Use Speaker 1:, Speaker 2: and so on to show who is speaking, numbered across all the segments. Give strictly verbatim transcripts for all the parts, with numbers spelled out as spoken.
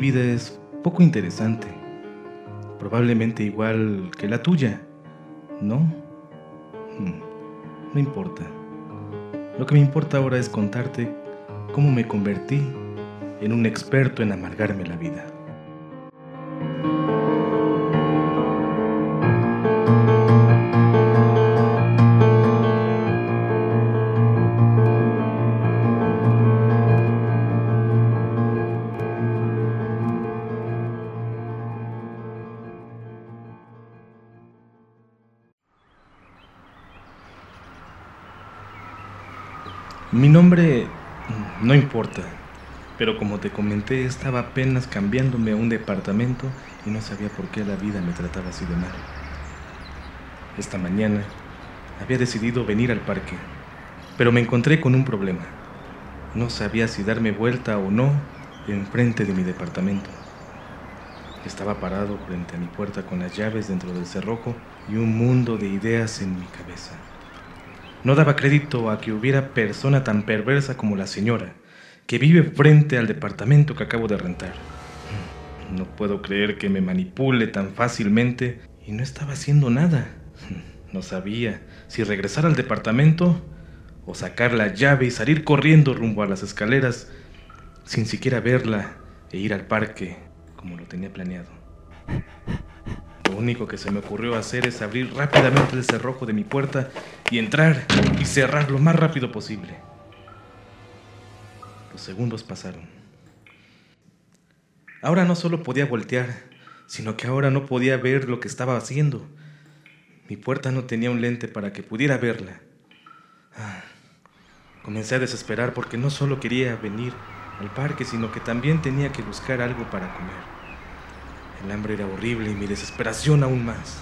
Speaker 1: vida es poco interesante, probablemente igual que la tuya, ¿no? Hmm, no importa. Lo que me importa ahora es contarte cómo me convertí en un experto en amargarme la vida. Mi nombre no importa, pero como te comenté, estaba apenas cambiándome a un departamento y no sabía por qué la vida me trataba así de mal. Esta mañana había decidido venir al parque, pero me encontré con un problema. No sabía si darme vuelta o no enfrente de mi departamento. Estaba parado frente a mi puerta con las llaves dentro del cerrojo y un mundo de ideas en mi cabeza. No daba crédito a que hubiera persona tan perversa como la señora, que vive frente al departamento que acabo de rentar. No puedo creer que me manipule tan fácilmente y no estaba haciendo nada. No sabía si regresar al departamento o sacar la llave y salir corriendo rumbo a las escaleras sin siquiera verla e ir al parque como lo tenía planeado. Lo único que se me ocurrió hacer es abrir rápidamente el cerrojo de mi puerta y entrar y cerrar lo más rápido posible. Los segundos pasaron. Ahora no solo podía voltear, sino que ahora no podía ver lo que estaba haciendo. Mi puerta no tenía un lente para que pudiera verla. Ah, comencé a desesperar porque no solo quería venir al parque, sino que también tenía que buscar algo para comer. El hambre era horrible y mi desesperación aún más.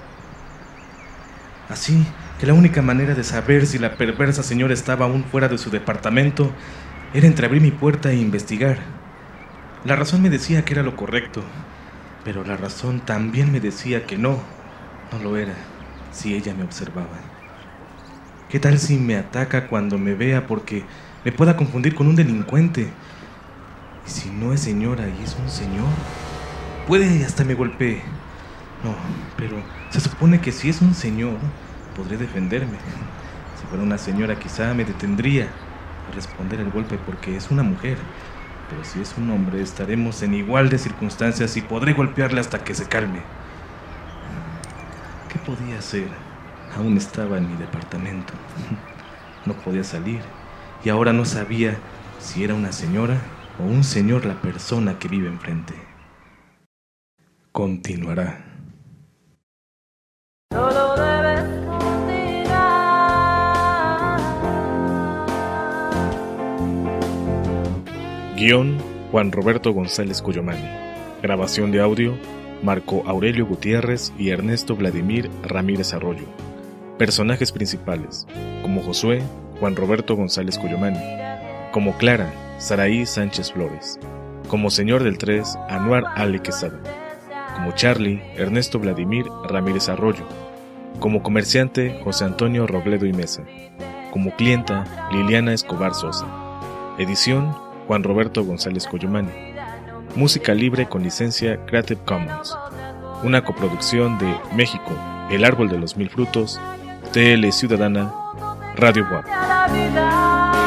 Speaker 1: Así que la única manera de saber si la perversa señora estaba aún fuera de su departamento era entreabrir mi puerta e investigar. La razón me decía que era lo correcto, pero la razón también me decía que no, no lo era, si ella me observaba. ¿Qué tal si me ataca cuando me vea porque me pueda confundir con un delincuente? ¿Y si no es señora y es un señor? Puede y hasta me golpee. No, pero se supone que si es un señor, podré defenderme. Si fuera una señora, quizá me detendría a responder el golpe porque es una mujer. Pero si es un hombre, estaremos en igual de circunstancias y podré golpearle hasta que se calme. ¿Qué podía hacer? Aún estaba en mi departamento. No podía salir y ahora no sabía si era una señora o un señor la persona que vive enfrente. Continuará.
Speaker 2: Solo debes continuar.
Speaker 3: Guión: Juan Roberto González Cuyomani. Grabación de audio: Marco Aurelio Gutiérrez y Ernesto Vladimir Ramírez Arroyo. Personajes principales: como Josué, Juan Roberto González Cuyomani; como Clara, Saraí Sánchez Flores; como Señor del tres, Anuar Ale Quesada; como Charlie, Ernesto Vladimir Ramírez Arroyo; como comerciante, José Antonio Robledo y Mesa; como clienta, Liliana Escobar Sosa. Edición: Juan Roberto González Cuyomani. Música libre con licencia Creative Commons. Una coproducción de México, El Árbol de los Mil Frutos, T L Ciudadana, Radio Guap.